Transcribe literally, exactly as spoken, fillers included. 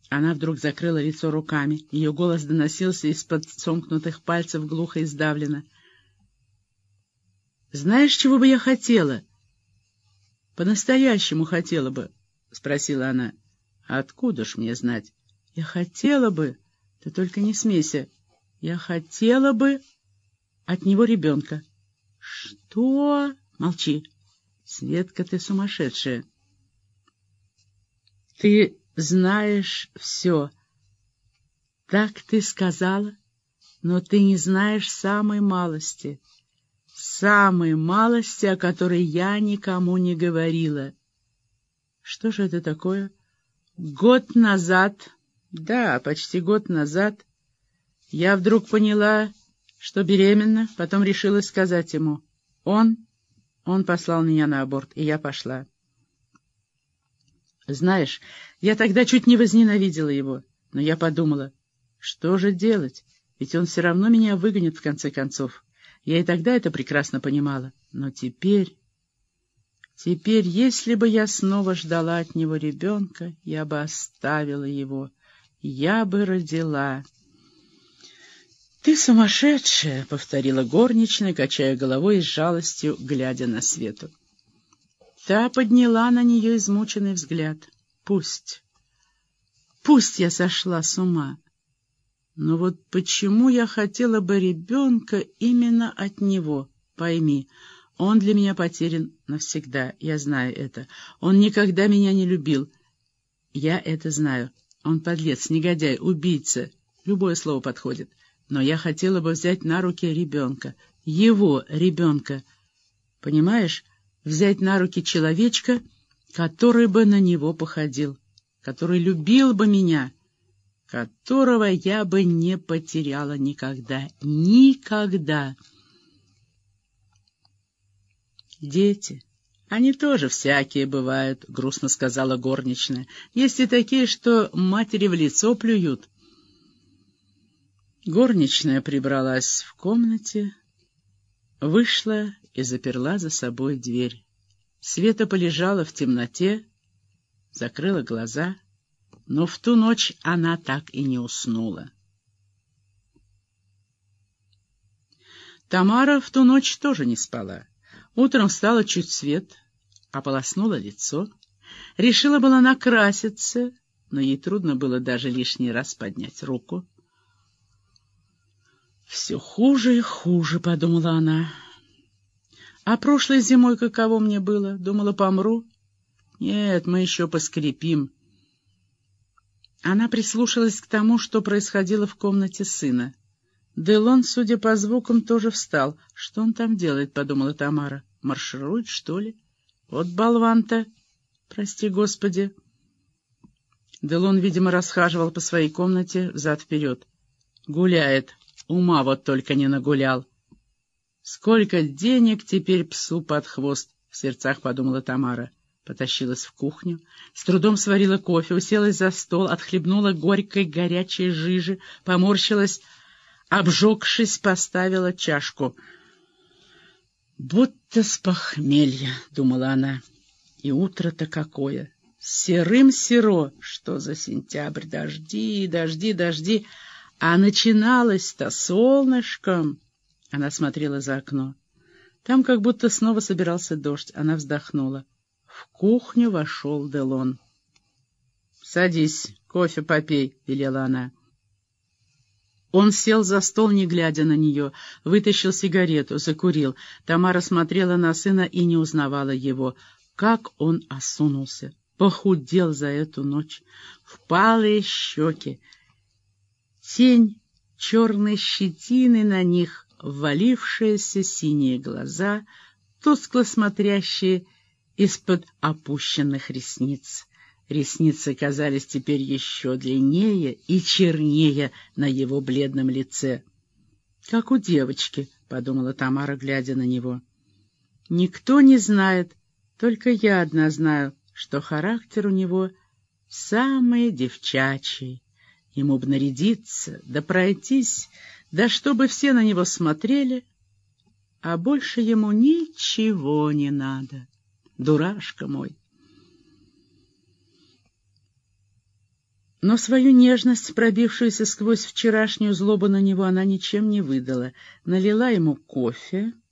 Она вдруг закрыла лицо руками. Ее голос доносился из-под сомкнутых пальцев глухо и сдавленно. «Знаешь, чего бы я хотела? По-настоящему хотела бы?» — спросила она. «Откуда ж мне знать? Я хотела бы, ты только не смейся, я хотела бы от него ребенка». «Что?» «Молчи. Светка, ты сумасшедшая. Ты знаешь все. Так ты сказала, но ты не знаешь самой малости. Самой малости, о которой я никому не говорила». «Что же это такое?» «Год назад, да, почти год назад, я вдруг поняла, что беременна, потом решила сказать ему. Он, он послал меня на аборт, и я пошла. Знаешь, я тогда чуть не возненавидела его, но я подумала, что же делать, ведь он все равно меня выгонит в конце концов. Я и тогда это прекрасно понимала, но теперь... Теперь, если бы я снова ждала от него ребенка, я бы оставила его, я бы родила». «Ты сумасшедшая!» — повторила горничная, качая головой и с жалостью, глядя на Свету. Та подняла на нее измученный взгляд. «Пусть, пусть я сошла с ума, но вот почему я хотела бы ребенка именно от него, пойми». Он для меня потерян навсегда, я знаю это. Он никогда меня не любил. Я это знаю. Он подлец, негодяй, убийца. Любое слово подходит. Но я хотела бы взять на руки ребенка. Его ребенка. Понимаешь? Взять на руки человечка, который бы на него походил. Который любил бы меня. Которого я бы не потеряла никогда. Никогда. «Дети, они тоже всякие бывают», — грустно сказала горничная. «Есть и такие, что матери в лицо плюют». Горничная прибралась в комнате, вышла и заперла за собой дверь. Света полежала в темноте, закрыла глаза, но в ту ночь она так и не уснула. Тамара в ту ночь тоже не спала. Утром встала чуть свет, ополоснула лицо, решила было накраситься, но ей трудно было даже лишний раз поднять руку. «Все хуже и хуже», — подумала она. «А прошлой зимой каково мне было? Думала, помру? Нет, мы еще поскрипим». Она прислушалась к тому, что происходило в комнате сына. Делон, судя по звукам, тоже встал. «Что он там делает?» — подумала Тамара. «Марширует, что ли? Вот болван-то! Прости, Господи!» Делон, видимо, расхаживал по своей комнате взад-вперед. «Гуляет. Ума вот только не нагулял. Сколько денег теперь псу под хвост!» — в сердцах подумала Тамара. Потащилась в кухню, с трудом сварила кофе, уселась за стол, отхлебнула горькой горячей жижи, поморщилась, обжегшись, поставила чашку. «Будто с похмелья», — думала она, — «и утро-то какое! Серым серо! Что за сентябрь? Дожди, дожди, дожди! А начиналось-то солнышком!» Она смотрела за окно. Там как будто снова собирался дождь. Она вздохнула. В кухню вошел Делон. «Садись, кофе попей», — велела она. Он сел за стол, не глядя на нее, вытащил сигарету, закурил. Тамара смотрела на сына и не узнавала его. Как он осунулся, похудел за эту ночь, впалые щеки, тень черной щетины на них, ввалившиеся синие глаза, тускло смотрящие из-под опущенных ресниц. Ресницы казались теперь еще длиннее и чернее на его бледном лице. «Как у девочки», — подумала Тамара, глядя на него. «Никто не знает, только я одна знаю, что характер у него самый девчачий. Ему бы нарядиться, да пройтись, да чтобы все на него смотрели, а больше ему ничего не надо. Дурашка мой!» Но свою нежность, пробившуюся сквозь вчерашнюю злобу на него, она ничем не выдала. Налила ему кофе,